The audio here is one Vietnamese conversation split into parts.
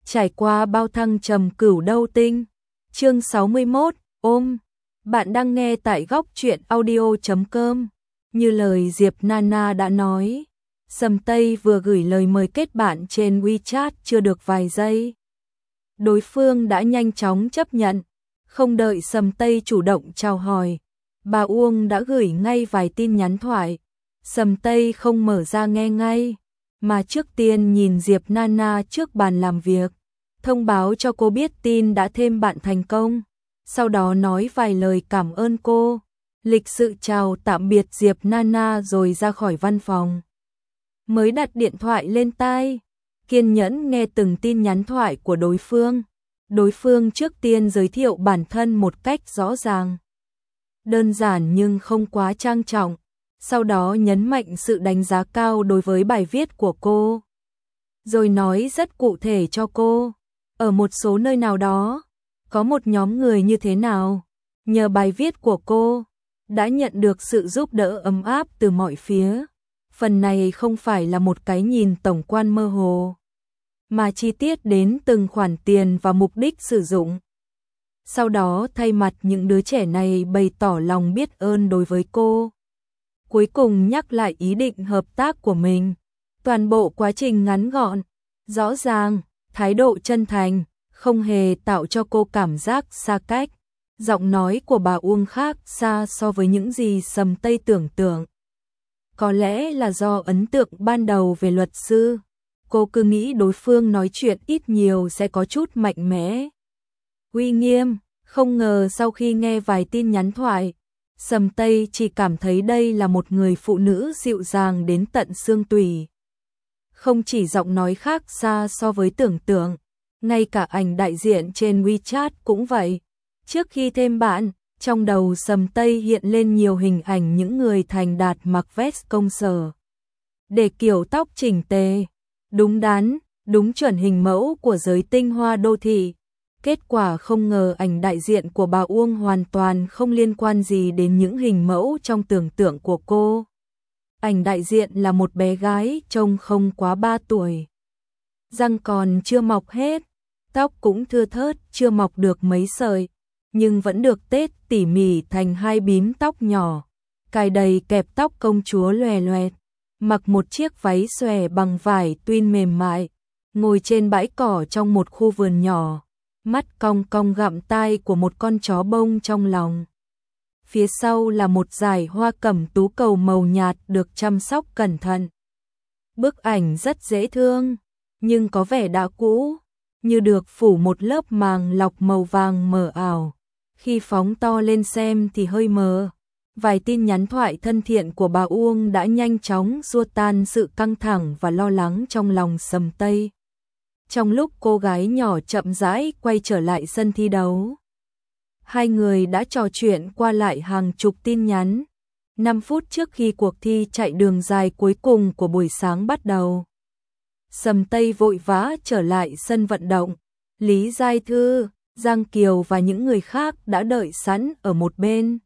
trải qua bao thăng trầm cửu đâu tinh. Chương 61, ôm. Bạn đang nghe tại góc truyện audio.com. Như lời Diệp Nana đã nói, Sầm Tây vừa gửi lời mời kết bạn trên WeChat chưa được vài giây. Đối phương đã nhanh chóng chấp nhận, không đợi Sầm Tây chủ động chào hỏi. Bà Uông đã gửi ngay vài tin nhắn thoại. Sầm Tây không mở ra nghe ngay, mà trước tiên nhìn Diệp Nana trước bàn làm việc, thông báo cho cô biết tin đã thêm bạn thành công, sau đó nói vài lời cảm ơn cô, lịch sự chào tạm biệt Diệp Nana rồi ra khỏi văn phòng. Mới đặt điện thoại lên tai, kiên nhẫn nghe từng tin nhắn thoại của đối phương. Đối phương trước tiên giới thiệu bản thân một cách rõ ràng, đơn giản nhưng không quá trang trọng, sau đó nhấn mạnh sự đánh giá cao đối với bài viết của cô. Rồi nói rất cụ thể cho cô, ở một số nơi nào đó, có một nhóm người như thế nào, nhờ bài viết của cô, đã nhận được sự giúp đỡ ấm áp từ mọi phía. Phần này không phải là một cái nhìn tổng quan mơ hồ, mà chi tiết đến từng khoản tiền và mục đích sử dụng. Sau đó thay mặt những đứa trẻ này bày tỏ lòng biết ơn đối với cô. Cuối cùng nhắc lại ý định hợp tác của mình. Toàn bộ quá trình ngắn gọn, rõ ràng, thái độ chân thành, không hề tạo cho cô cảm giác xa cách. Giọng nói của bà Uông khác xa so với những gì Sầm Tây tưởng tượng. Có lẽ là do ấn tượng ban đầu về luật sư, cô cứ nghĩ đối phương nói chuyện ít nhiều sẽ có chút mạnh mẽ, uy nghiêm. Không ngờ sau khi nghe vài tin nhắn thoại, Sầm Tây chỉ cảm thấy đây là một người phụ nữ dịu dàng đến tận xương tủy. Không chỉ giọng nói khác xa so với tưởng tượng, ngay cả ảnh đại diện trên WeChat cũng vậy. Trước khi thêm bạn, trong đầu Sầm Tây hiện lên nhiều hình ảnh những người thành đạt mặc vest công sở, để kiểu tóc chỉnh tề, đúng đắn, đúng chuẩn hình mẫu của giới tinh hoa đô thị. Kết quả không ngờ ảnh đại diện của bà Uông hoàn toàn không liên quan gì đến những hình mẫu trong tưởng tượng của cô. Ảnh đại diện là một bé gái trông không quá 3 tuổi. Răng còn chưa mọc hết, tóc cũng thưa thớt chưa mọc được mấy sợi, nhưng vẫn được tết tỉ mỉ thành hai bím tóc nhỏ, cài đầy kẹp tóc công chúa loè loẹt, mặc một chiếc váy xòe bằng vải twin mềm mại, ngồi trên bãi cỏ trong một khu vườn nhỏ. Mắt cong cong gặm tai của một con chó bông trong lòng. Phía sau là một dải hoa cẩm tú cầu màu nhạt được chăm sóc cẩn thận. Bức ảnh rất dễ thương, nhưng có vẻ đã cũ, như được phủ một lớp màng lọc màu vàng mờ ảo. Khi phóng to lên xem thì hơi mờ. Vài tin nhắn thoại thân thiện của bà Uông đã nhanh chóng xua tan sự căng thẳng và lo lắng trong lòng Sầm Tây. Trong lúc cô gái nhỏ chậm rãi quay trở lại sân thi đấu, hai người đã trò chuyện qua lại hàng chục tin nhắn. 5 phút trước khi cuộc thi chạy đường dài cuối cùng của buổi sáng bắt đầu, Sầm Tây vội vã trở lại sân vận động. Lý Giai Thư, Giang Kiều và những người khác đã đợi sẵn ở một bên.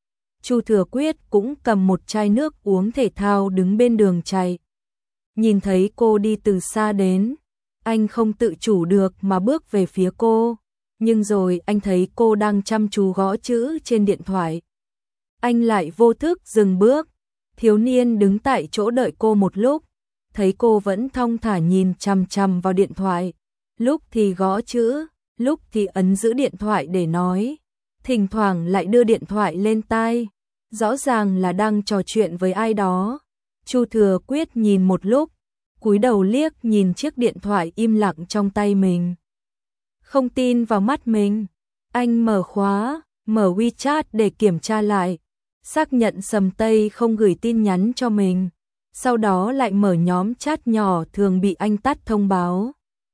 Chu Thừa Quyết cũng cầm một chai nước uống thể thao đứng bên đường chạy. Nhìn thấy cô đi từ xa đến, anh không tự chủ được mà bước về phía cô, nhưng rồi anh thấy cô đang chăm chú gõ chữ trên điện thoại. Anh lại vô thức dừng bước. Thiếu niên đứng tại chỗ đợi cô một lúc, thấy cô vẫn thong thả nhìn chằm chằm vào điện thoại, lúc thì gõ chữ, lúc thì ấn giữ điện thoại để nói, thỉnh thoảng lại đưa điện thoại lên tai, rõ ràng là đang trò chuyện với ai đó. Chu Thừa Quyết nhìn một lúc, cúi đầu liếc nhìn chiếc điện thoại im lặng trong tay mình. Không tin vào mắt mình, anh mở khóa, mở WeChat để kiểm tra lại, xác nhận Sầm Tây không gửi tin nhắn cho mình, sau đó lại mở nhóm chat nhỏ thường bị anh tắt thông báo.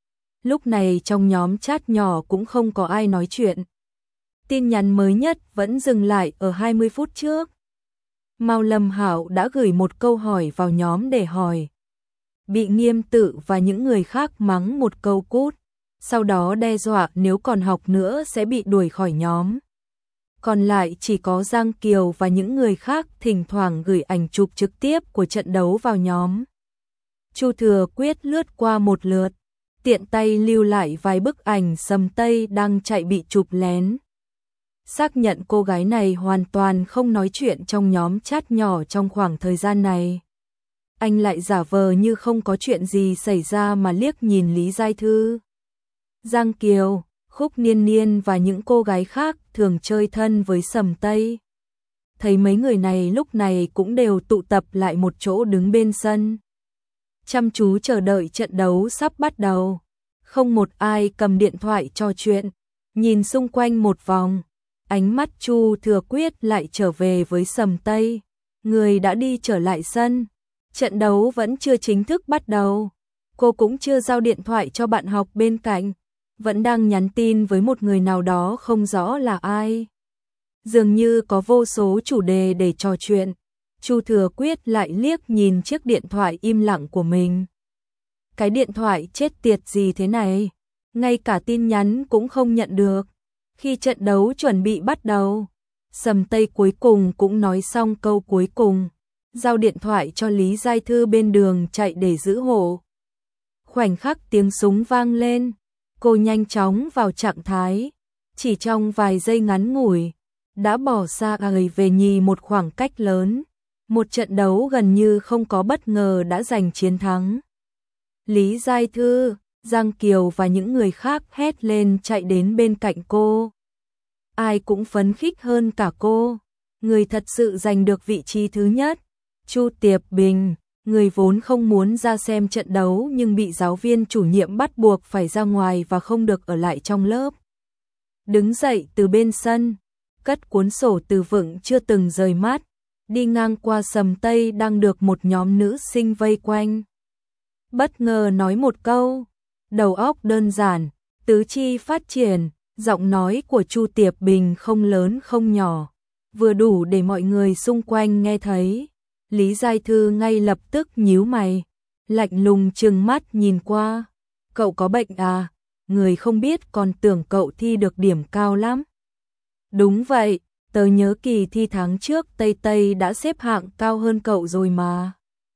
Lúc này trong nhóm chat nhỏ cũng không có ai nói chuyện. Tin nhắn mới nhất vẫn dừng lại ở 20 phút trước. Mao Lâm Hạo đã gửi một câu hỏi vào nhóm để hỏi. Bị Nghiêm Tự và những người khác mắng một câu cút, sau đó đe dọa nếu còn học nữa sẽ bị đuổi khỏi nhóm. Còn lại chỉ có Giang Kiều và những người khác thỉnh thoảng gửi ảnh chụp trực tiếp của trận đấu vào nhóm. Chu Thừa Quyết lướt qua một lượt, tiện tay lưu lại vài bức ảnh Sầm Tây đang chạy bị chụp lén. Xác nhận cô gái này hoàn toàn không nói chuyện trong nhóm chat nhỏ trong khoảng thời gian này. Anh lại giả vờ như không có chuyện gì xảy ra mà liếc nhìn Lý Giai Thư, Giang Kiều, Khúc Niên Niên và những cô gái khác thường chơi thân với Sầm Tây. Thấy mấy người này lúc này cũng đều tụ tập lại một chỗ đứng bên sân, chăm chú chờ đợi trận đấu sắp bắt đầu. Không một ai cầm điện thoại trò chuyện, nhìn xung quanh một vòng. Ánh mắt Chu Thừa Quyết lại trở về với Sầm Tây, người đã đi trở lại sân. Trận đấu vẫn chưa chính thức bắt đầu. Cô cũng chưa giao điện thoại cho bạn học bên cạnh, vẫn đang nhắn tin với một người nào đó không rõ là ai. Dường như có vô số chủ đề để trò chuyện. Chu Thừa Quyết lại liếc nhìn chiếc điện thoại im lặng của mình. Cái điện thoại chết tiệt gì thế này, ngay cả tin nhắn cũng không nhận được. Khi trận đấu chuẩn bị bắt đầu, Sầm Tây cuối cùng cũng nói xong câu cuối cùng, giao điện thoại cho Lý Giai Thư bên đường chạy để giữ hộ. Khoảnh khắc tiếng súng vang lên, cô nhanh chóng vào trạng thái, chỉ trong vài giây ngắn ngủi, đã bỏ xa người về nhì một khoảng cách lớn. Một trận đấu gần như không có bất ngờ đã giành chiến thắng. Lý Giai Thư, Giang Kiều và những người khác hét lên chạy đến bên cạnh cô. Ai cũng phấn khích hơn cả cô. Người thật sự giành được vị trí thứ nhất, Chu Tiệp Bình, người vốn không muốn ra xem trận đấu nhưng bị giáo viên chủ nhiệm bắt buộc phải ra ngoài và không được ở lại trong lớp. Đứng dậy từ bên sân, cất cuốn sổ từ vựng chưa từng rời mắt, đi ngang qua Sầm Tây đang được một nhóm nữ sinh vây quanh. Bất ngờ nói một câu, đầu óc đơn giản, tứ chi phát triển, giọng nói của Chu Tiệp Bình không lớn không nhỏ, vừa đủ để mọi người xung quanh nghe thấy. Lý Giai Thư ngay lập tức nhíu mày, lạnh lùng trừng mắt nhìn qua. Cậu có bệnh à? Người không biết còn tưởng cậu thi được điểm cao lắm. Đúng vậy, tớ nhớ kỳ thi tháng trước Tây Tây đã xếp hạng cao hơn cậu rồi mà.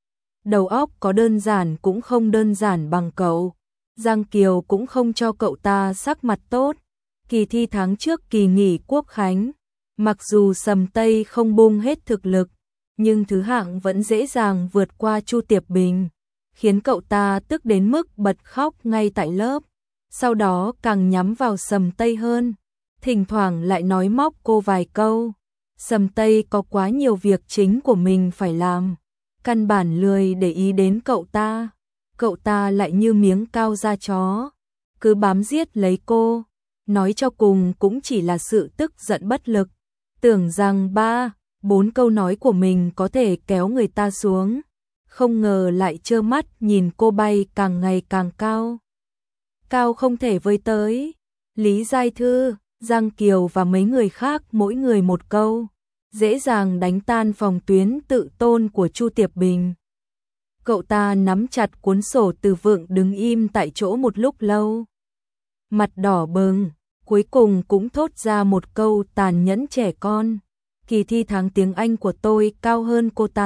Đầu óc có đơn giản cũng không đơn giản bằng cậu. Giang Kiều cũng không cho cậu ta sắc mặt tốt. Kỳ thi tháng trước kỳ nghỉ Quốc khánh, mặc dù Sầm Tây không bung hết thực lực, nhưng thứ hạng vẫn dễ dàng vượt qua Chu Tiệp Bình, khiến cậu ta tức đến mức bật khóc ngay tại lớp. Sau đó càng nhắm vào Sầm Tây hơn, thỉnh thoảng lại nói móc cô vài câu. Sầm Tây có quá nhiều việc chính của mình phải làm, căn bản lười để ý đến cậu ta. Cậu ta lại như miếng cao da chó, cứ bám giết lấy cô, nói cho cùng cũng chỉ là sự tức giận bất lực, tưởng rằng 3-4 câu nói của mình có thể kéo người ta xuống, không ngờ lại trơ mắt nhìn cô bay càng ngày càng cao. Cao không thể với tới. Lý Giai Thư, Giang Kiều và mấy người khác mỗi người một câu, dễ dàng đánh tan phòng tuyến tự tôn của Chu Tiệp Bình. Cậu ta nắm chặt cuốn sổ từ vựng đứng im tại chỗ một lúc lâu. Mặt đỏ bừng, cuối cùng cũng thốt ra một câu tàn nhẫn trẻ con. Kỳ thi tháng tiếng Anh của tôi cao hơn cô ta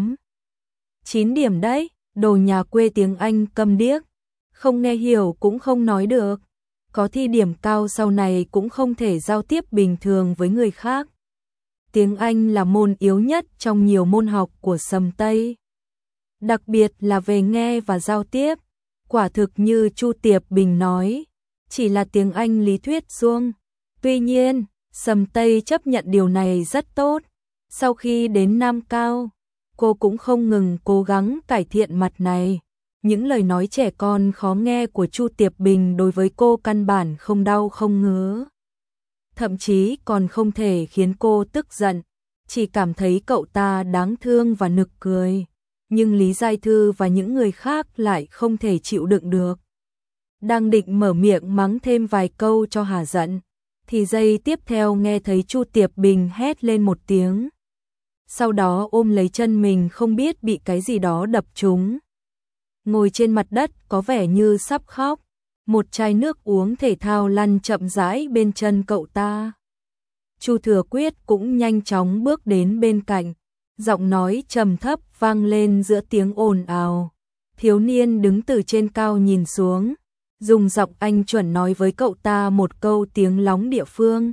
8-9 điểm đấy, đồ nhà quê tiếng Anh câm điếc. Không nghe hiểu cũng không nói được. Có thi điểm cao sau này cũng không thể giao tiếp bình thường với người khác. Tiếng Anh là môn yếu nhất trong nhiều môn học của Sầm Tây. Đặc biệt là về nghe và giao tiếp. Quả thực như Chu Tiệp Bình nói, chỉ là tiếng Anh lý thuyết suông. Tuy nhiên, Sầm Tây chấp nhận điều này rất tốt. Sau khi đến Nam Cao, cô cũng không ngừng cố gắng cải thiện mặt này. Những lời nói trẻ con khó nghe của Chu Tiệp Bình đối với cô căn bản không đau không ngứa. Thậm chí còn không thể khiến cô tức giận, chỉ cảm thấy cậu ta đáng thương và nực cười. Nhưng Lý Giai Thư và những người khác lại không thể chịu đựng được. Đang định mở miệng mắng thêm vài câu cho hả giận, thì giây tiếp theo nghe thấy Chu Tiệp Bình hét lên một tiếng. Sau đó ôm lấy chân mình không biết bị cái gì đó đập trúng. Ngồi trên mặt đất có vẻ như sắp khóc. Một chai nước uống thể thao lăn chậm rãi bên chân cậu ta. Chu Thừa Quyết cũng nhanh chóng bước đến bên cạnh, giọng nói trầm thấp vang lên giữa tiếng ồn ào. Thiếu niên đứng từ trên cao nhìn xuống, dùng giọng Anh chuẩn nói với cậu ta một câu tiếng lóng địa phương.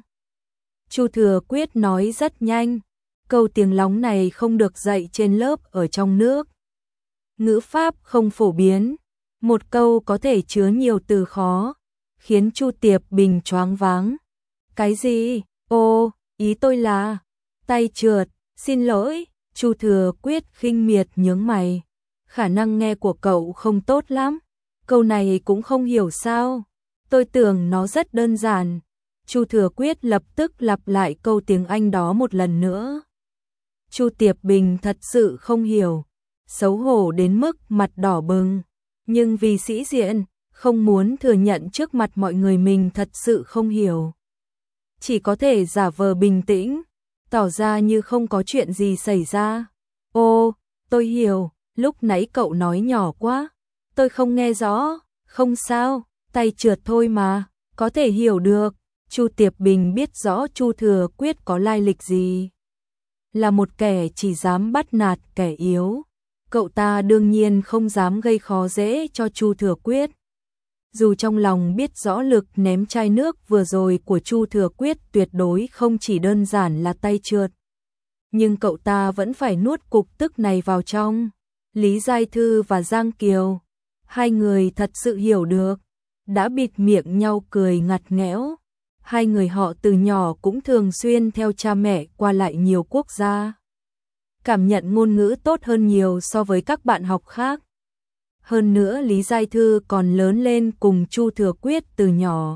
Chu Thừa Quyết nói rất nhanh, câu tiếng lóng này không được dạy trên lớp ở trong nước. Ngữ pháp không phổ biến, một câu có thể chứa nhiều từ khó, khiến Chu Tiệp Bình choáng váng. Cái gì? Ô, ý tôi là tay trượt, xin lỗi. Chu Thừa Quyết khinh miệt nhướng mày. Khả năng nghe của cậu không tốt lắm. Câu này cũng không hiểu sao? Tôi tưởng nó rất đơn giản. Chu Thừa Quyết lập tức lặp lại câu tiếng Anh đó một lần nữa. Chu Tiệp Bình thật sự không hiểu, xấu hổ đến mức mặt đỏ bừng, nhưng vì sĩ diện, không muốn thừa nhận trước mặt mọi người mình thật sự không hiểu. Chỉ có thể giả vờ bình tĩnh, tỏ ra như không có chuyện gì xảy ra. Ô, tôi hiểu, lúc nãy cậu nói nhỏ quá, tôi không nghe rõ, không sao, tay trượt thôi mà, có thể hiểu được. Chu Tiệp Bình biết rõ Chu Thừa Quyết có lai lịch gì. Là một kẻ chỉ dám bắt nạt kẻ yếu. Cậu ta đương nhiên không dám gây khó dễ cho Chu Thừa Quyết. Dù trong lòng biết rõ lực ném chai nước vừa rồi của Chu Thừa Quyết tuyệt đối không chỉ đơn giản là tay trượt, nhưng cậu ta vẫn phải nuốt cục tức này vào trong. Lý Giai Thư và Giang Kiều, hai người thật sự hiểu được, đã bịt miệng nhau cười ngặt nghẽo. Hai người họ từ nhỏ cũng thường xuyên theo cha mẹ qua lại nhiều quốc gia. Cảm nhận ngôn ngữ tốt hơn nhiều so với các bạn học khác. Hơn nữa Lý Giai Thư còn lớn lên cùng Chu Thừa Quyết từ nhỏ.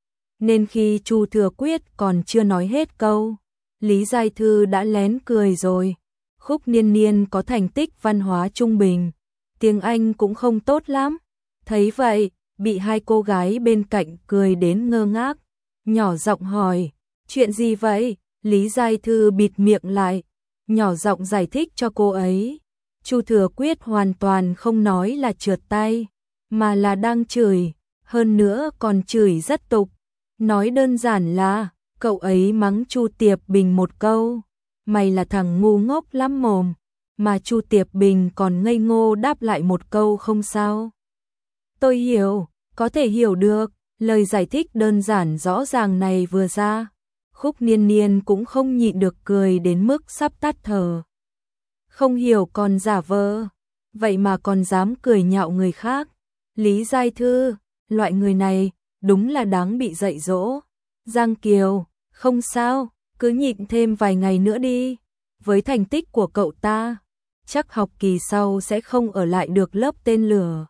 Nên khi Chu Thừa Quyết còn chưa nói hết câu, Lý Giai Thư đã lén cười rồi. Khúc Niên Niên có thành tích văn hóa trung bình, tiếng Anh cũng không tốt lắm. Thấy vậy, bị hai cô gái bên cạnh cười đến ngơ ngác. Nhỏ giọng hỏi, chuyện gì vậy? Lý Giai Thư bịt miệng lại, nhỏ giọng giải thích cho cô ấy. Chu Thừa Quyết hoàn toàn không nói là trượt tay, mà là đang chửi, hơn nữa còn chửi rất tục. Nói đơn giản là, cậu ấy mắng Chu Tiệp Bình một câu, mày là thằng ngu ngốc lắm mồm, mà Chu Tiệp Bình còn ngây ngô đáp lại một câu không sao. Tôi hiểu, có thể hiểu được. Lời giải thích đơn giản rõ ràng này vừa ra, Khúc Niên Niên cũng không nhịn được cười đến mức sắp tắt thở. Không hiểu còn giả vờ, vậy mà còn dám cười nhạo người khác. Lý Giai Thư, loại người này đúng là đáng bị dạy dỗ. Giang Kiều, không sao, cứ nhịn thêm vài ngày nữa đi. Với thành tích của cậu ta, chắc học kỳ sau sẽ không ở lại được lớp tên lửa,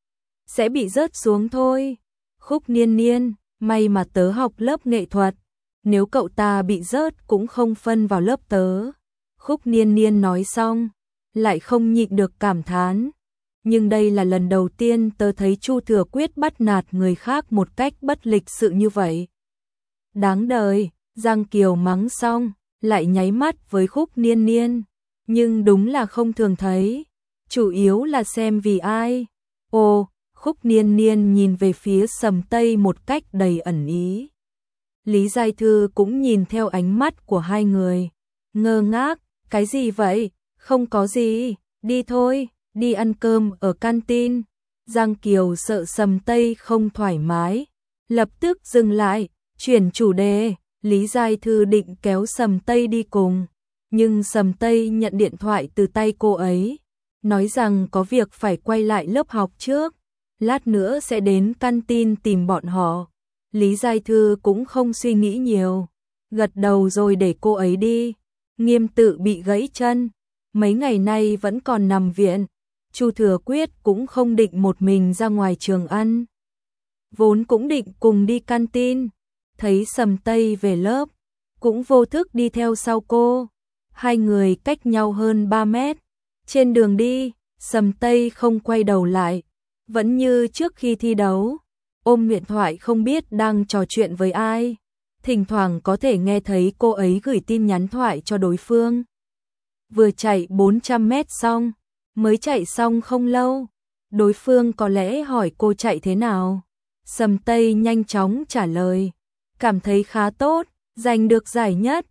sẽ bị rớt xuống thôi. Khúc Niên Niên, may mà tớ học lớp nghệ thuật, nếu cậu ta bị rớt cũng không phân vào lớp tớ. Khúc Niên Niên nói xong, lại không nhịn được cảm thán. Nhưng đây là lần đầu tiên tớ thấy Chu Thừa Quyết bắt nạt người khác một cách bất lịch sự như vậy. Đáng đời, Giang Kiều mắng xong, lại nháy mắt với Khúc Niên Niên. Nhưng đúng là không thường thấy, chủ yếu là xem vì ai. Ồ, Khúc Niên Niên nhìn về phía Sầm Tây một cách đầy ẩn ý. Lý Giai Thư cũng nhìn theo ánh mắt của hai người, ngơ ngác, cái gì vậy? Không có gì, đi thôi, đi ăn cơm ở canteen. Giang Kiều sợ Sầm Tây không thoải mái, lập tức dừng lại, chuyển chủ đề. Lý Giai Thư định kéo Sầm Tây đi cùng, nhưng Sầm Tây nhận điện thoại từ tay cô ấy, nói rằng có việc phải quay lại lớp học trước, lát nữa sẽ đến canteen tìm bọn họ. Lý Giai Thư cũng không suy nghĩ nhiều, gật đầu rồi để cô ấy đi. Nghiêm Tự bị gãy chân, mấy ngày nay vẫn còn nằm viện. Chu Thừa Quyết cũng không định một mình ra ngoài trường ăn, vốn cũng định cùng đi canteen. Thấy Sầm Tây về lớp, cũng vô thức đi theo sau cô. Hai người cách nhau hơn 3 mét. Trên đường đi, Sầm Tây không quay đầu lại, vẫn như trước khi thi đấu, ôm điện thoại không biết đang trò chuyện với ai. Thỉnh thoảng có thể nghe thấy cô ấy gửi tin nhắn thoại cho đối phương. Vừa chạy 400 mét xong, mới chạy xong không lâu, đối phương có lẽ hỏi cô chạy thế nào. Sầm Tây nhanh chóng trả lời, cảm thấy khá tốt, giành được giải nhất.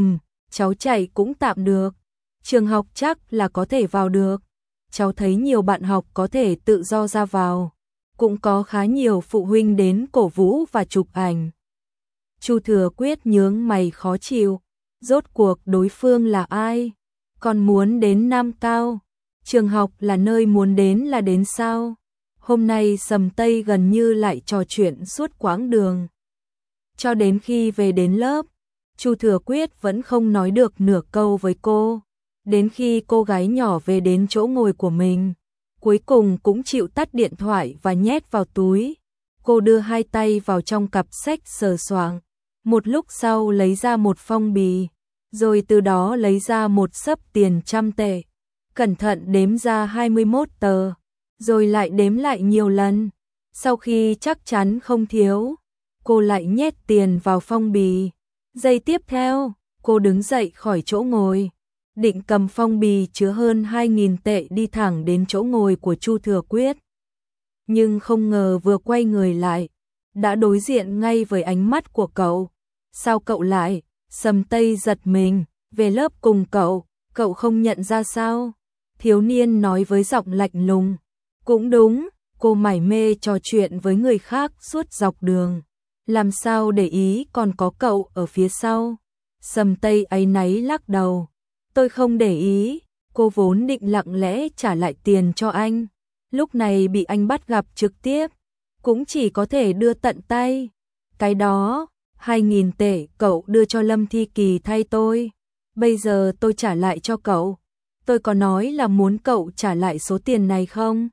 Cháu chạy cũng tạm được, trường học chắc là có thể vào được. Cháu thấy nhiều bạn học có thể tự do ra vào, cũng có khá nhiều phụ huynh đến cổ vũ và chụp ảnh. Chu Thừa Quyết nhướng mày khó chịu, rốt cuộc đối phương là ai? Còn muốn đến Nam Cao, trường học là nơi muốn đến là đến sao? Hôm nay Sầm Tây gần như lại trò chuyện suốt quãng đường. Cho đến khi về đến lớp, Chu Thừa Quyết vẫn không nói được nửa câu với cô. Đến khi cô gái nhỏ về đến chỗ ngồi của mình, cuối cùng cũng chịu tắt điện thoại và nhét vào túi. Cô đưa hai tay vào trong cặp sách sờ soạng, một lúc sau lấy ra một phong bì, rồi từ đó lấy ra một xấp tiền 100 tệ. Cẩn thận đếm ra 21 tờ, rồi lại đếm lại nhiều lần. Sau khi chắc chắn không thiếu, cô lại nhét tiền vào phong bì. Giây tiếp theo, cô đứng dậy khỏi chỗ ngồi, định cầm phong bì chứa hơn 2.000 tệ đi thẳng đến chỗ ngồi của Chu Thừa Quyết. Nhưng không ngờ vừa quay người lại, đã đối diện ngay với ánh mắt của cậu. Sao cậu lại? Sầm Tây giật mình, về lớp cùng cậu không nhận ra sao? Thiếu niên nói với giọng lạnh lùng. Cũng đúng, cô mải mê trò chuyện với người khác suốt dọc đường, làm sao để ý còn có cậu ở phía sau. Sầm Tây áy náy lắc đầu. Tôi không để ý, cô vốn định lặng lẽ trả lại tiền cho anh. Lúc này bị anh bắt gặp trực tiếp, cũng chỉ có thể đưa tận tay. Cái đó, 2.000 tệ cậu đưa cho Lâm Thi Kỳ thay tôi. Bây giờ tôi trả lại cho cậu. Tôi có nói là muốn cậu trả lại số tiền này không?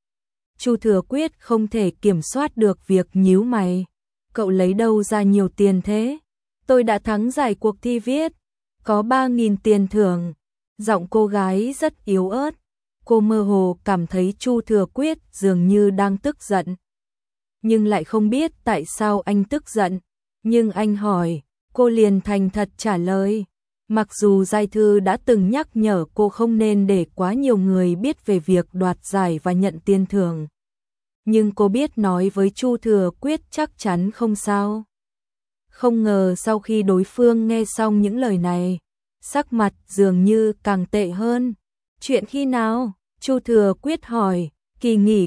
Chu Thừa Quyết không thể kiểm soát được việc nhíu mày. Cậu lấy đâu ra nhiều tiền thế? Tôi đã thắng giải cuộc thi viết, có 3.000 tiền thưởng. Giọng cô gái rất yếu ớt. Cô mơ hồ cảm thấy Chu Thừa Quyết dường như đang tức giận. Nhưng lại không biết tại sao anh tức giận. Nhưng anh hỏi, cô liền thành thật trả lời. Mặc dù Giai Thư đã từng nhắc nhở cô không nên để quá nhiều người biết về việc đoạt giải và nhận tiền thưởng, nhưng cô biết nói với Chu Thừa Quyết chắc chắn không sao. Không ngờ sau khi đối phương nghe xong những lời này, sắc mặt dường như càng tệ hơn. Chuyện khi nào? Chu Thừa Quyết hỏi. Kỳ nghỉ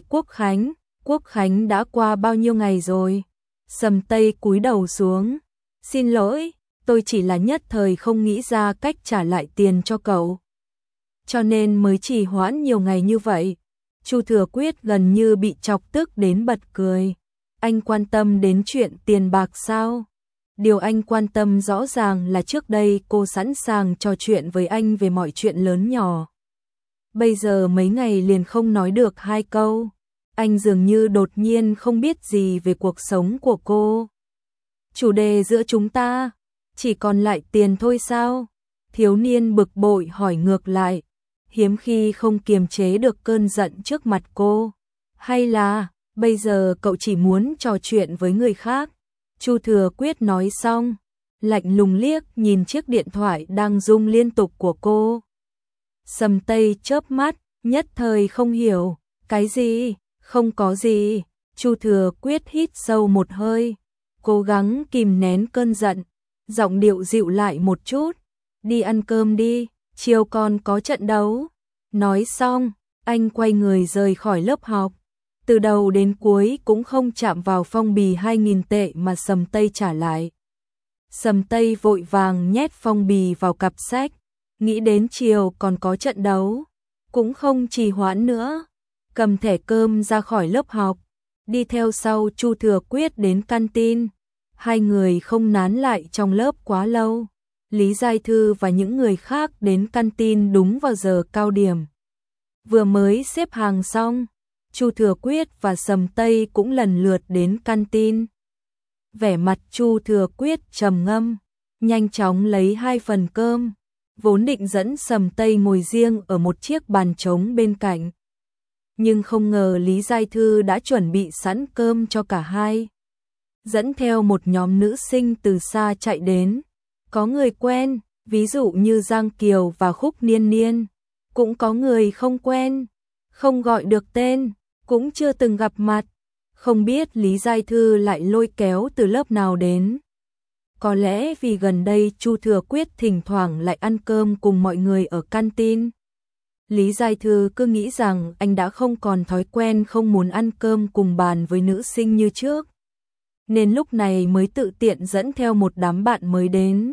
Quốc Khánh đã qua bao nhiêu ngày rồi? Sầm Tây cúi đầu xuống. Xin lỗi, tôi chỉ là nhất thời không nghĩ ra cách trả lại tiền cho cậu, cho nên mới trì hoãn nhiều ngày như vậy. Chu Thừa Quyết gần như bị chọc tức đến bật cười. Anh quan tâm đến chuyện tiền bạc sao? Điều anh quan tâm rõ ràng là trước đây cô sẵn sàng trò chuyện với anh về mọi chuyện lớn nhỏ. Bây giờ mấy ngày liền không nói được hai câu. Anh dường như đột nhiên không biết gì về cuộc sống của cô. Chủ đề giữa chúng ta chỉ còn lại tiền thôi sao? Thiếu niên bực bội hỏi ngược lại, hiếm khi không kiềm chế được cơn giận trước mặt cô. Hay là, bây giờ cậu chỉ muốn trò chuyện với người khác? Chu Thừa Quyết nói xong, lạnh lùng liếc nhìn chiếc điện thoại đang rung liên tục của cô. Sầm Tây chớp mắt, nhất thời không hiểu. Cái gì? Không có gì. Chu Thừa Quyết hít sâu một hơi, cố gắng kìm nén cơn giận, giọng điệu dịu lại một chút. Đi ăn cơm đi, chiều còn có trận đấu. Nói xong, anh quay người rời khỏi lớp học. Từ đầu đến cuối cũng không chạm vào phong bì 2.000 tệ mà Sầm Tây trả lại. Sầm Tây vội vàng nhét phong bì vào cặp sách, nghĩ đến chiều còn có trận đấu, cũng không trì hoãn nữa, cầm thẻ cơm ra khỏi lớp học, đi theo sau Chu Thừa Quyết đến canteen. Hai người không nán lại trong lớp quá lâu. Lý Giai Thư và những người khác đến canteen đúng vào giờ cao điểm. Vừa mới xếp hàng xong, Chu Thừa Quyết và Sầm Tây cũng lần lượt đến canteen. Vẻ mặt Chu Thừa Quyết trầm ngâm, nhanh chóng lấy 2 phần cơm, vốn định dẫn Sầm Tây ngồi riêng ở một chiếc bàn trống bên cạnh. Nhưng không ngờ Lý Giai Thư đã chuẩn bị sẵn cơm cho cả hai. Dẫn theo một nhóm nữ sinh từ xa chạy đến. Có người quen, ví dụ như Giang Kiều và Khúc Niên Niên. Cũng có người không quen, không gọi được tên, cũng chưa từng gặp mặt. Không biết Lý Giai Thư lại lôi kéo từ lớp nào đến. Có lẽ vì gần đây Chu Thừa Quyết thỉnh thoảng lại ăn cơm cùng mọi người ở canteen. Lý Giai Thư cứ nghĩ rằng anh đã không còn thói quen không muốn ăn cơm cùng bàn với nữ sinh như trước, nên lúc này mới tự tiện dẫn theo một đám bạn mới đến.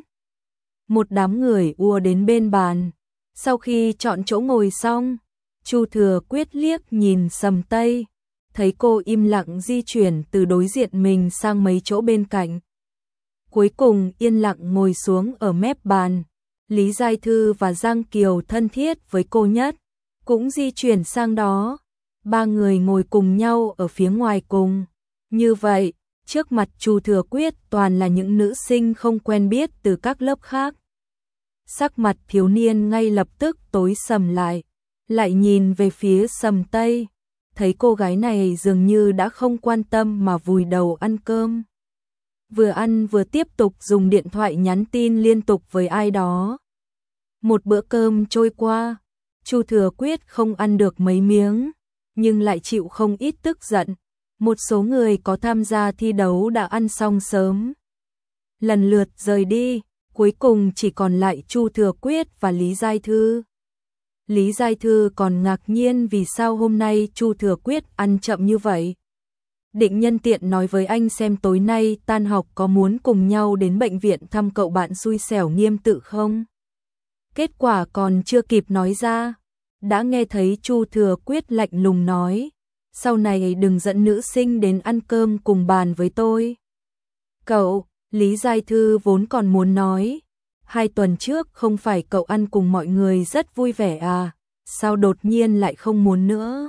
Một đám người ùa đến bên bàn. Sau khi chọn chỗ ngồi xong, Chu Thừa Quyết liếc nhìn Sầm Tây, thấy cô im lặng di chuyển từ đối diện mình sang mấy chỗ bên cạnh. Cuối cùng yên lặng ngồi xuống ở mép bàn. Lý Giai Thư và Giang Kiều thân thiết với cô nhất, cũng di chuyển sang đó. Ba người ngồi cùng nhau ở phía ngoài cùng. Như vậy, trước mặt Chu Thừa Quyết toàn là những nữ sinh không quen biết từ các lớp khác. Sắc mặt thiếu niên ngay lập tức tối sầm lại nhìn về phía Sầm Tây, thấy cô gái này dường như đã không quan tâm mà vùi đầu ăn cơm. Vừa ăn vừa tiếp tục dùng điện thoại nhắn tin liên tục với ai đó. Một bữa cơm trôi qua, Chu Thừa Quyết không ăn được mấy miếng, nhưng lại chịu không ít tức giận. Một số người có tham gia thi đấu đã ăn xong sớm, lần lượt rời đi, cuối cùng chỉ còn lại Chu Thừa Quyết và Lý Giai Thư. Lý Giai Thư còn ngạc nhiên vì sao hôm nay Chu Thừa Quyết ăn chậm như vậy. Định nhân tiện nói với anh xem tối nay tan học có muốn cùng nhau đến bệnh viện thăm cậu bạn xui xẻo Nghiêm Tự không? Kết quả còn chưa kịp nói ra, đã nghe thấy Chu Thừa Quyết lạnh lùng nói, sau này đừng dẫn nữ sinh đến ăn cơm cùng bàn với tôi. Cậu, Lý Giai Thư vốn còn muốn nói, 2 tuần trước không phải cậu ăn cùng mọi người rất vui vẻ à, sao đột nhiên lại không muốn nữa?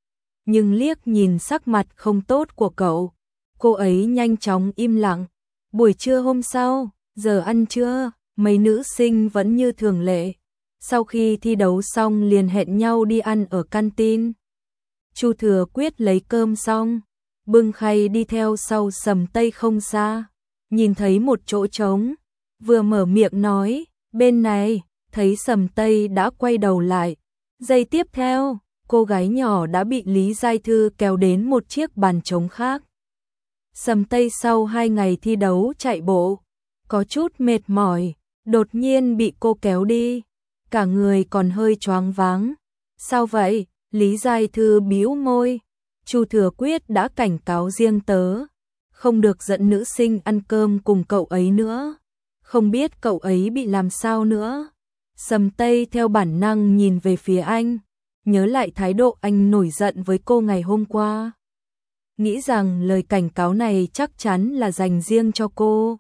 Nhưng liếc nhìn sắc mặt không tốt của cậu, cô ấy nhanh chóng im lặng. Buổi trưa hôm sau, giờ ăn trưa, mấy nữ sinh vẫn như thường lệ. Sau khi thi đấu xong liền hẹn nhau đi ăn ở canteen. Chu Thừa Quyết lấy cơm xong, bưng khay đi theo sau Sầm Tây không xa, nhìn thấy một chỗ trống, vừa mở miệng nói, bên này, thấy Sầm Tây đã quay đầu lại. Giây tiếp theo, cô gái nhỏ đã bị Lý Giai Thư kéo đến một chiếc bàn trống khác. Sầm Tây sau 2 ngày thi đấu chạy bộ, có chút mệt mỏi, đột nhiên bị cô kéo đi, cả người còn hơi choáng váng. Sao vậy? Lý Giai Thư bĩu môi. Chu Thừa Quyết đã cảnh cáo riêng tớ, không được dẫn nữ sinh ăn cơm cùng cậu ấy nữa. Không biết cậu ấy bị làm sao nữa. Sầm Tây theo bản năng nhìn về phía anh, nhớ lại thái độ anh nổi giận với cô ngày hôm qua. Nghĩ rằng lời cảnh cáo này chắc chắn là dành riêng cho cô.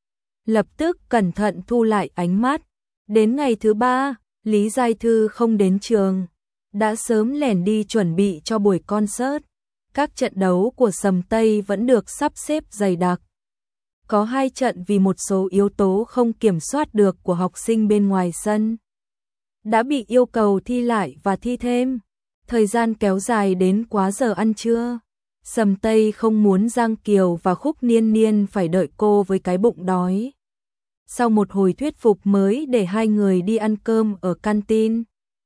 Lập tức cẩn thận thu lại ánh mắt. Đến ngày thứ 3, Lý Giai Thư không đến trường, đã sớm lẻn đi chuẩn bị cho buổi concert. Các trận đấu của Sầm Tây vẫn được sắp xếp dày đặc. Có 2 trận vì một số yếu tố không kiểm soát được của học sinh bên ngoài sân đã bị yêu cầu thi lại và thi thêm. Thời gian kéo dài đến quá giờ ăn trưa. Sầm Tây không muốn Giang Kiều và Khúc Niên Niên phải đợi cô với cái bụng đói. Sau một hồi thuyết phục mới để 2 người đi ăn cơm ở canteen.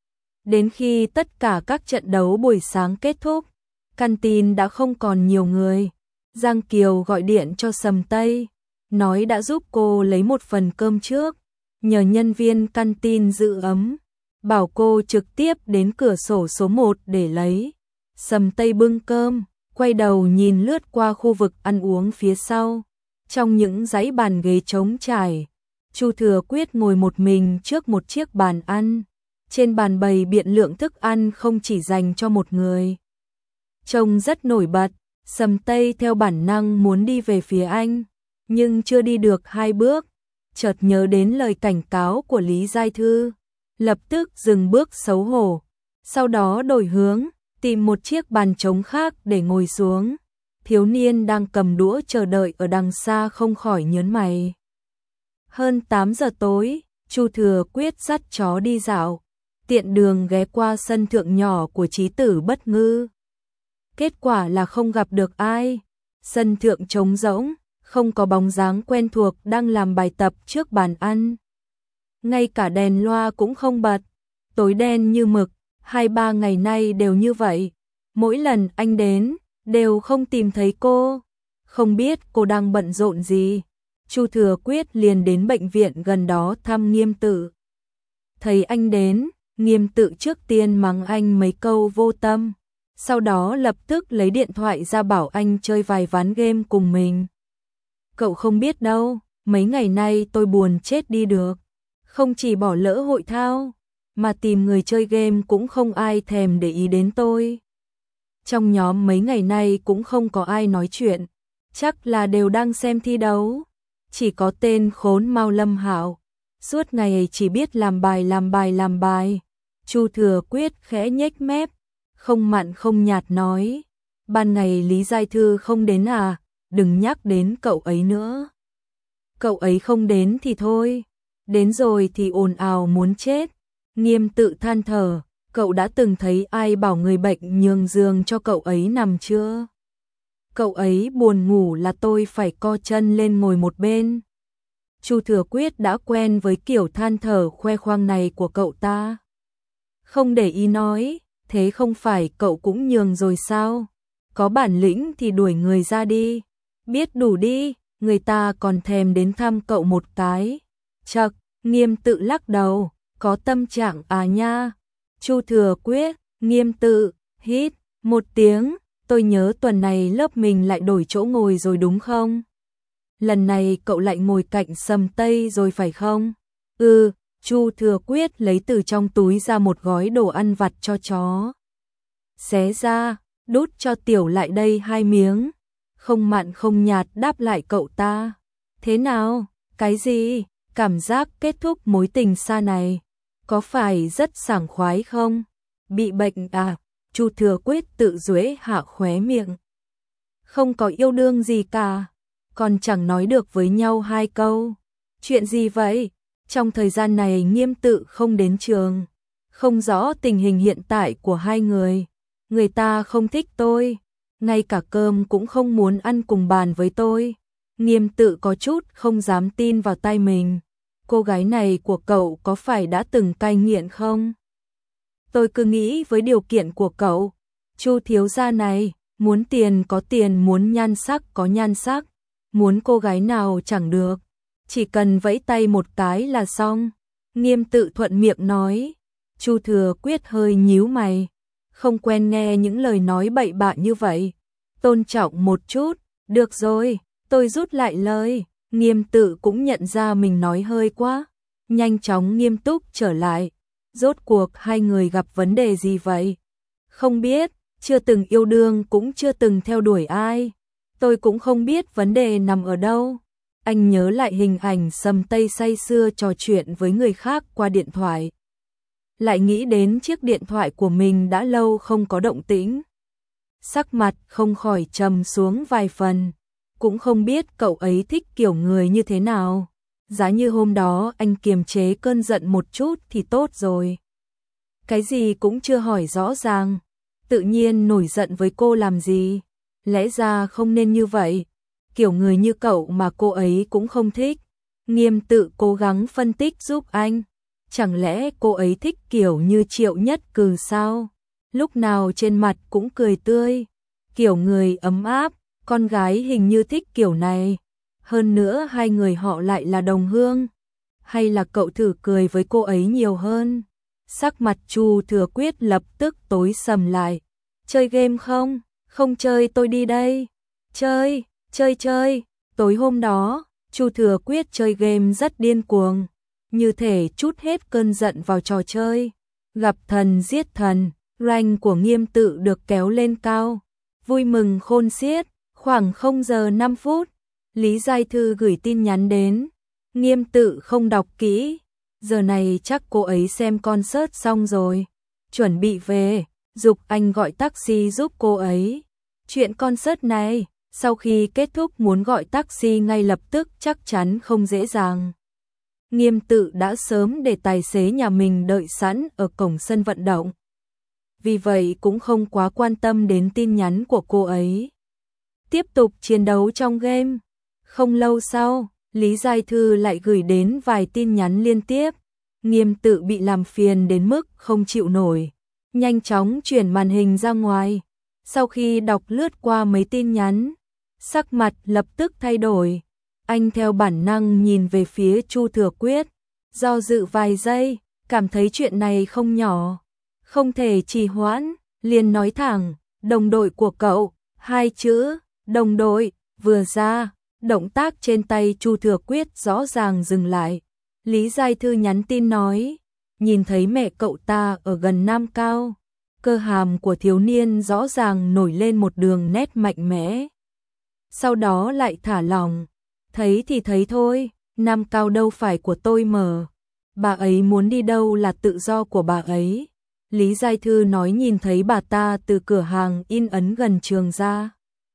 Đến khi tất cả các trận đấu buổi sáng kết thúc, canteen đã không còn nhiều người. Giang Kiều gọi điện cho Sầm Tây, nói đã giúp cô lấy một phần cơm trước, nhờ nhân viên canteen giữ ấm, bảo cô trực tiếp đến cửa sổ số 1 để lấy. Sầm Tây bưng cơm, quay đầu nhìn lướt qua khu vực ăn uống phía sau. Trong những dãy bàn ghế trống trải, Chu Thừa Quyết ngồi một mình trước một chiếc bàn ăn. Trên bàn bày biện lượng thức ăn không chỉ dành cho một người. Trông rất nổi bật. Sầm Tây theo bản năng muốn đi về phía anh, nhưng chưa đi được 2 bước, chợt nhớ đến lời cảnh cáo của Lý Giai Thư, lập tức dừng bước xấu hổ, sau đó đổi hướng, tìm một chiếc bàn trống khác để ngồi xuống. Thiếu niên đang cầm đũa chờ đợi ở đằng xa không khỏi nhớn mày. Hơn 8 giờ tối, Chu Thừa Quyết dắt chó đi dạo, tiện đường ghé qua sân thượng nhỏ của Chí Tử Bất Ngư. Kết quả là không gặp được ai, sân thượng trống rỗng, không có bóng dáng quen thuộc đang làm bài tập trước bàn ăn. Ngay cả đèn loa cũng không bật, tối đen như mực, 2-3 ngày nay đều như vậy. Mỗi lần anh đến, đều không tìm thấy cô, không biết cô đang bận rộn gì. Chu Thừa Quyết liền đến bệnh viện gần đó thăm Nghiêm Tự. Thấy anh đến, Nghiêm Tự trước tiên mắng anh mấy câu vô tâm, sau đó lập tức lấy điện thoại ra bảo anh chơi vài ván game cùng mình. Cậu không biết đâu, mấy ngày nay tôi buồn chết đi được. Không chỉ bỏ lỡ hội thao, mà tìm người chơi game cũng không ai thèm để ý đến tôi. Trong nhóm mấy ngày nay cũng không có ai nói chuyện, chắc là đều đang xem thi đấu. Chỉ có tên khốn Mao Lâm Hạo, suốt ngày chỉ biết làm bài. Chu Thừa Quyết khẽ nhếch mép, không mặn không nhạt nói, ban ngày Lý Giai Thư không đến à, đừng nhắc đến cậu ấy nữa. Cậu ấy không đến thì thôi, đến rồi thì ồn ào muốn chết. Nghiêm Tự than thở, cậu đã từng thấy ai bảo người bệnh nhường giường cho cậu ấy nằm chưa? Cậu ấy buồn ngủ là tôi phải co chân lên ngồi một bên. Chu Thừa Quyết đã quen với kiểu than thở khoe khoang này của cậu ta. Không để ý nói, thế không phải cậu cũng nhường rồi sao? Có bản lĩnh thì đuổi người ra đi. Biết đủ đi, người ta còn thèm đến thăm cậu một cái. Chậc, Nghiêm Tự lắc đầu, có tâm trạng à nha. Chu Thừa Quyết, Nghiêm Tự, hít một tiếng, tôi nhớ tuần này lớp mình lại đổi chỗ ngồi rồi đúng không? Lần này cậu lại ngồi cạnh Sầm Tây rồi phải không? Ừ, Chu Thừa Quyết lấy từ trong túi ra một gói đồ ăn vặt cho chó. Xé ra, đút cho Tiểu lại đây 2 miếng. Không mặn không nhạt đáp lại cậu ta. Thế nào? Cái gì? Cảm giác kết thúc mối tình xa này có phải rất sảng khoái không? Bị bệnh à? Chu Thừa Quyết tự duỗi hạ khóe miệng. Không có yêu đương gì cả, còn chẳng nói được với nhau 2 câu. Chuyện gì vậy? Trong thời gian này Nghiêm Tự không đến trường, không rõ tình hình hiện tại của hai người. Người ta không thích tôi, ngay cả cơm cũng không muốn ăn cùng bàn với tôi. Nghiêm Tự có chút không dám tin vào tai mình. Cô gái này của cậu có phải đã từng cai nghiện không? Tôi cứ nghĩ với điều kiện của cậu, Chu thiếu gia này, muốn tiền có tiền, muốn nhan sắc có nhan sắc, muốn cô gái nào chẳng được, chỉ cần vẫy tay một cái là xong. Nghiêm Tự thuận miệng nói. Chu Thừa Quyết hơi nhíu mày, không quen nghe những lời nói bậy bạ như vậy. Tôn trọng một chút, được rồi, tôi rút lại lời. Nghiêm Tự cũng nhận ra mình nói hơi quá, nhanh chóng nghiêm túc trở lại. Rốt cuộc hai người gặp vấn đề gì vậy? Không biết, chưa từng yêu đương cũng chưa từng theo đuổi ai. Tôi cũng không biết vấn đề nằm ở đâu. Anh nhớ lại hình ảnh Sầm Tây say sưa trò chuyện với người khác qua điện thoại. Lại nghĩ đến chiếc điện thoại của mình đã lâu không có động tĩnh. Sắc mặt không khỏi trầm xuống vài phần. Cũng không biết cậu ấy thích kiểu người như thế nào. Giá như hôm đó anh kiềm chế cơn giận một chút thì tốt rồi. Cái gì cũng chưa hỏi rõ ràng, tự nhiên nổi giận với cô làm gì? Lẽ ra không nên như vậy. Kiểu người như cậu mà cô ấy cũng không thích. Nghiêm Tự cố gắng phân tích giúp anh. Chẳng lẽ cô ấy thích kiểu như Triệu Nhất Cừ sao? Lúc nào trên mặt cũng cười tươi, kiểu người ấm áp, con gái hình như thích kiểu này. Hơn nữa hai người họ lại là đồng hương. Hay là cậu thử cười với cô ấy nhiều hơn? Sắc mặt Chu Thừa Quyết lập tức tối sầm lại. Chơi game không? Không chơi tôi đi đây. Chơi. Tối hôm đó, Chu Thừa Quyết chơi game rất điên cuồng, như thể trút hết cơn giận vào trò chơi. Gặp thần giết thần, rank của Nghiêm Tự được kéo lên cao. Vui mừng khôn xiết, khoảng 0 giờ 5 phút, Lý Giai Thư gửi tin nhắn đến. Nghiêm Tự không đọc kỹ, giờ này chắc cô ấy xem concert xong rồi, chuẩn bị về, giục anh gọi taxi giúp cô ấy. Chuyện concert này, sau khi kết thúc muốn gọi taxi ngay lập tức chắc chắn không dễ dàng. Nghiêm Tự đã sớm để tài xế nhà mình đợi sẵn ở cổng sân vận động. Vì vậy cũng không quá quan tâm đến tin nhắn của cô ấy. Tiếp tục chiến đấu trong game. Không lâu sau, Lý Giai Thư lại gửi đến vài tin nhắn liên tiếp. Nghiêm Tự bị làm phiền đến mức không chịu nổi, nhanh chóng chuyển màn hình ra ngoài. Sau khi đọc lướt qua mấy tin nhắn, sắc mặt lập tức thay đổi. Anh theo bản năng nhìn về phía Chu Thừa Quyết, do dự vài giây, cảm thấy chuyện này không nhỏ, không thể trì hoãn, liền nói thẳng, đồng đội của cậu, hai chữ, đồng đội, vừa ra, động tác trên tay Chu Thừa Quyết rõ ràng dừng lại. Lý Giai Thư nhắn tin nói, nhìn thấy mẹ cậu ta ở gần Nam Cao, cơ hàm của thiếu niên rõ ràng nổi lên một đường nét mạnh mẽ. Sau đó lại thả lỏng, thấy thì thấy thôi, Nam Cao đâu phải của tôi mà. Bà ấy muốn đi đâu là tự do của bà ấy. Lý Giai Thư nói nhìn thấy bà ta từ cửa hàng in ấn gần trường ra.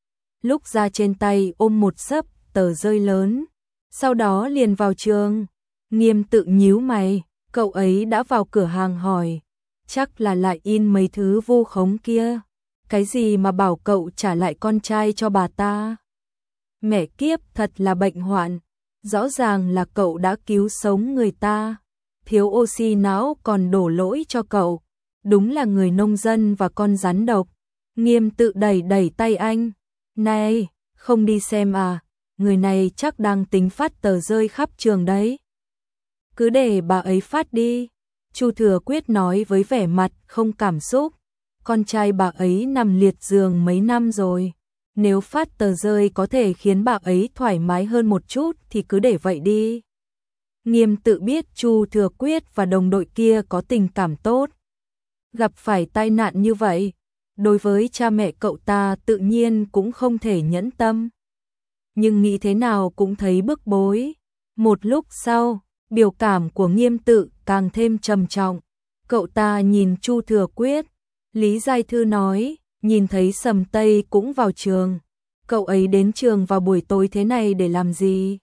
Lúc ra trên tay ôm một xấp tờ rơi lớn, sau đó liền vào trường. Nghiêm Tự nhíu mày, cậu ấy đã vào cửa hàng hỏi, chắc là lại in mấy thứ vu khống kia. Cái gì mà bảo cậu trả lại con trai cho bà ta? Mẹ kiếp, thật là bệnh hoạn. Rõ ràng là cậu đã cứu sống người ta, thiếu oxy não còn đổ lỗi cho cậu. Đúng là người nông dân và con rắn độc. Nghiêm Tự đẩy đẩy tay anh. Này, không đi xem à, người này chắc đang tính phát tờ rơi khắp trường đấy. Cứ để bà ấy phát đi. Chu Thừa Quyết nói với vẻ mặt không cảm xúc. Con trai bà ấy nằm liệt giường mấy năm rồi. Nếu phát tờ rơi có thể khiến bà ấy thoải mái hơn một chút thì cứ để vậy đi. Nghiêm Tự biết Chu Thừa Quyết và đồng đội kia có tình cảm tốt. Gặp phải tai nạn như vậy, đối với cha mẹ cậu ta tự nhiên cũng không thể nhẫn tâm. Nhưng nghĩ thế nào cũng thấy bức bối. Một lúc sau, biểu cảm của Nghiêm Tự càng thêm trầm trọng. Cậu ta nhìn Chu Thừa Quyết. Lý Giai Thư nói, nhìn thấy Sầm Tây cũng vào trường. Cậu ấy đến trường vào buổi tối thế này để làm gì?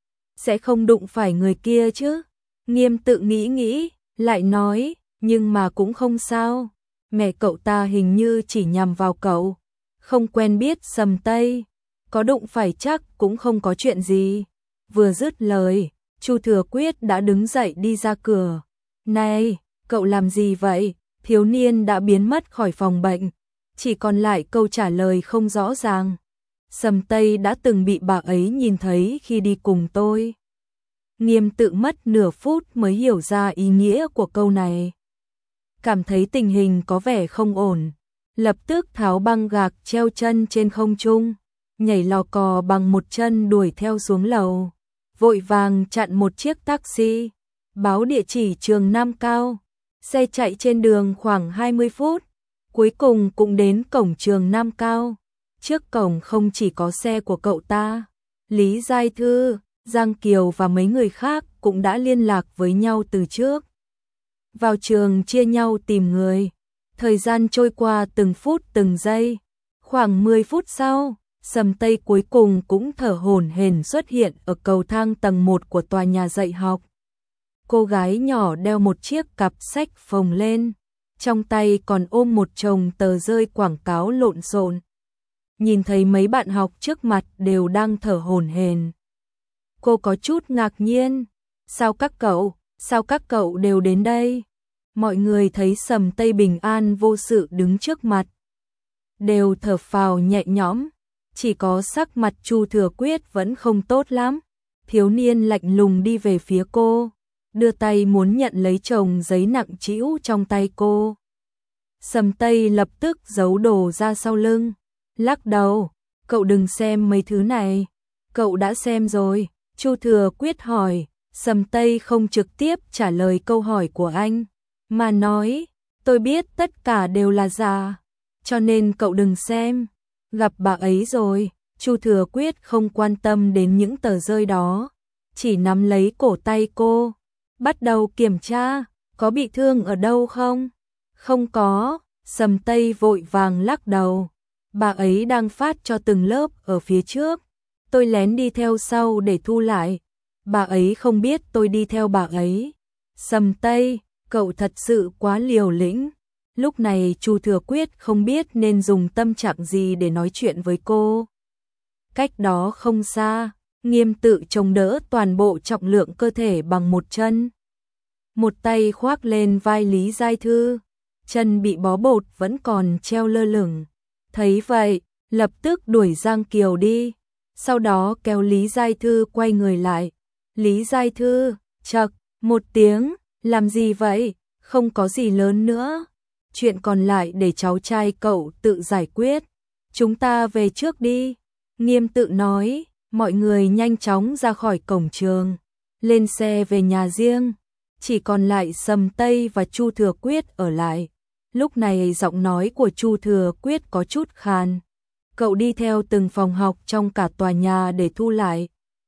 Sẽ không đụng phải người kia chứ? Nghiêm Tự nghĩ, lại nói, nhưng mà cũng không sao. Mẹ cậu ta hình như chỉ nhằm vào cậu. Không quen biết Sầm Tây. Có đụng phải chắc cũng không có chuyện gì. Vừa dứt lời, Chu Thừa Quyết đã đứng dậy đi ra cửa. Này, cậu làm gì vậy? Thiếu niên đã biến mất khỏi phòng bệnh. Chỉ còn lại câu trả lời không rõ ràng. Sầm Tây đã từng bị bà ấy nhìn thấy khi đi cùng tôi. Nghiêm Tự mất nửa phút mới hiểu ra ý nghĩa của câu này. Cảm thấy tình hình có vẻ không ổn. Lập tức tháo băng gạc treo chân trên không trung. Nhảy lò cò bằng một chân đuổi theo xuống lầu. Vội vàng chặn một chiếc taxi. Báo địa chỉ trường Nam Cao. Xe chạy trên đường khoảng 20 phút. Cuối cùng cũng đến cổng trường Nam Cao. Trước cổng không chỉ có xe của cậu ta. Lý Giai Thư, Giang Kiều và mấy người khác cũng đã liên lạc với nhau từ trước. Vào trường chia nhau tìm người. Thời gian trôi qua từng phút từng giây. Khoảng 10 phút sau, Sầm Tây cuối cùng cũng thở hổn hển xuất hiện ở cầu thang tầng 1 của tòa nhà dạy học. Cô gái nhỏ đeo một chiếc cặp sách phồng lên, trong tay còn ôm một chồng tờ rơi quảng cáo lộn xộn. Nhìn thấy mấy bạn học trước mặt đều đang thở hổn hển. Cô có chút ngạc nhiên. Sao các cậu đều đến đây? Mọi người thấy Sầm Tây bình an vô sự đứng trước mặt, đều thở phào nhẹ nhõm. Chỉ có sắc mặt Chu Thừa Quyết vẫn không tốt lắm. Thiếu niên lạnh lùng đi về phía cô, đưa tay muốn nhận lấy chồng giấy nặng trĩu trong tay cô. Sầm Tây lập tức giấu đồ ra sau lưng, lắc đầu, cậu đừng xem mấy thứ này. Cậu đã xem rồi, Chu Thừa Quyết hỏi. Sầm Tây không trực tiếp trả lời câu hỏi của anh, mà nói, tôi biết tất cả đều là giả, cho nên cậu đừng xem. Gặp bà ấy rồi, Chu Thừa Quyết không quan tâm đến những tờ rơi đó, chỉ nắm lấy cổ tay cô, bắt đầu kiểm tra, có bị thương ở đâu không? Không có, Sầm Tây vội vàng lắc đầu, bà ấy đang phát cho từng lớp ở phía trước, tôi lén đi theo sau để thu lại, bà ấy không biết tôi đi theo bà ấy. Sầm Tây, cậu thật sự quá liều lĩnh. Lúc này Chu Thừa Quyết không biết nên dùng tâm trạng gì để nói chuyện với cô. Cách đó không xa, Nghiêm Tự chống đỡ toàn bộ trọng lượng cơ thể bằng một chân. Một tay khoác lên vai Lý Giai Thư, chân bị bó bột vẫn còn treo lơ lửng. Thấy vậy, lập tức đuổi Giang Kiều đi, sau đó kéo Lý Giai Thư quay người lại. Lý Giai Thư, chậc, một tiếng, Làm gì vậy? Không có gì lớn nữa. Chuyện còn lại để cháu trai cậu tự giải quyết. Chúng ta về trước đi. Nghiêm Tự nói, mọi người nhanh chóng ra khỏi cổng trường, lên xe về nhà riêng. Chỉ còn lại Sầm Tây và Chu Thừa Quyết ở lại. Lúc này giọng nói của Chu Thừa Quyết có chút khàn. Cậu đi theo từng phòng học trong cả tòa nhà để thu lại.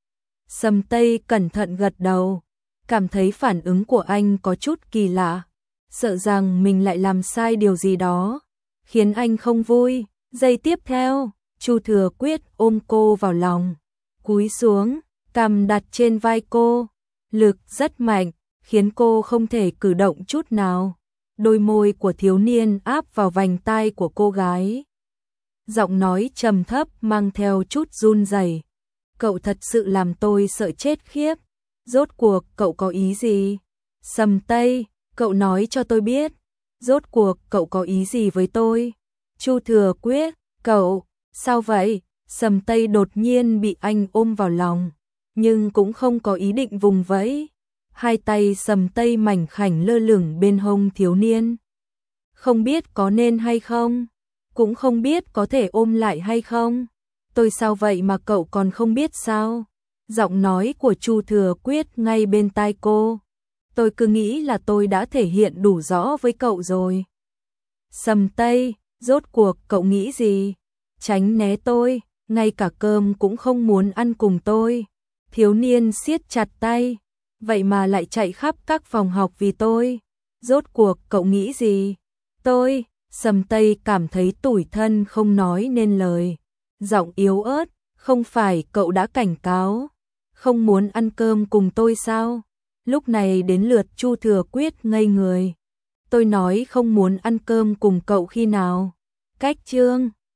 Sầm Tây cẩn thận gật đầu, cảm thấy phản ứng của anh có chút kỳ lạ, sợ rằng mình lại làm sai điều gì đó, khiến anh không vui. Giây tiếp theo, Chu Thừa Quyết ôm cô vào lòng, cúi xuống, cằm đặt trên vai cô, lực rất mạnh, khiến cô không thể cử động chút nào. Đôi môi của thiếu niên áp vào vành tai của cô gái. Giọng nói trầm thấp mang theo chút run rẩy. Cậu thật sự làm tôi sợ chết khiếp. Rốt cuộc cậu có ý gì? Sầm Tây, cậu nói cho tôi biết. Rốt cuộc cậu có ý gì với tôi? Chu Thừa Quyết, cậu, sao vậy? Sầm Tây đột nhiên bị anh ôm vào lòng, nhưng cũng không có ý định vùng vẫy. Hai tay Sầm Tây mảnh khảnh lơ lửng bên hông thiếu niên. Không biết có nên hay không, cũng không biết có thể ôm lại hay không. Tôi sao vậy mà cậu còn không biết sao? Giọng nói của Chu Thừa Quyết ngay bên tai cô. Tôi cứ nghĩ là tôi đã thể hiện đủ rõ với cậu rồi. Sầm Tây, rốt cuộc cậu nghĩ gì? Tránh né tôi, ngay cả cơm cũng không muốn ăn cùng tôi. Thiếu niên siết chặt tay, vậy mà lại chạy khắp các phòng học vì tôi. Rốt cuộc cậu nghĩ gì? Tôi, Sầm Tây cảm thấy tủi thân không nói nên lời. Giọng yếu ớt, không phải cậu đã cảnh cáo, không muốn ăn cơm cùng tôi sao? Lúc này đến lượt Chu Thừa Quyết ngây người. Tôi nói không muốn ăn cơm cùng cậu khi nào? Cách chương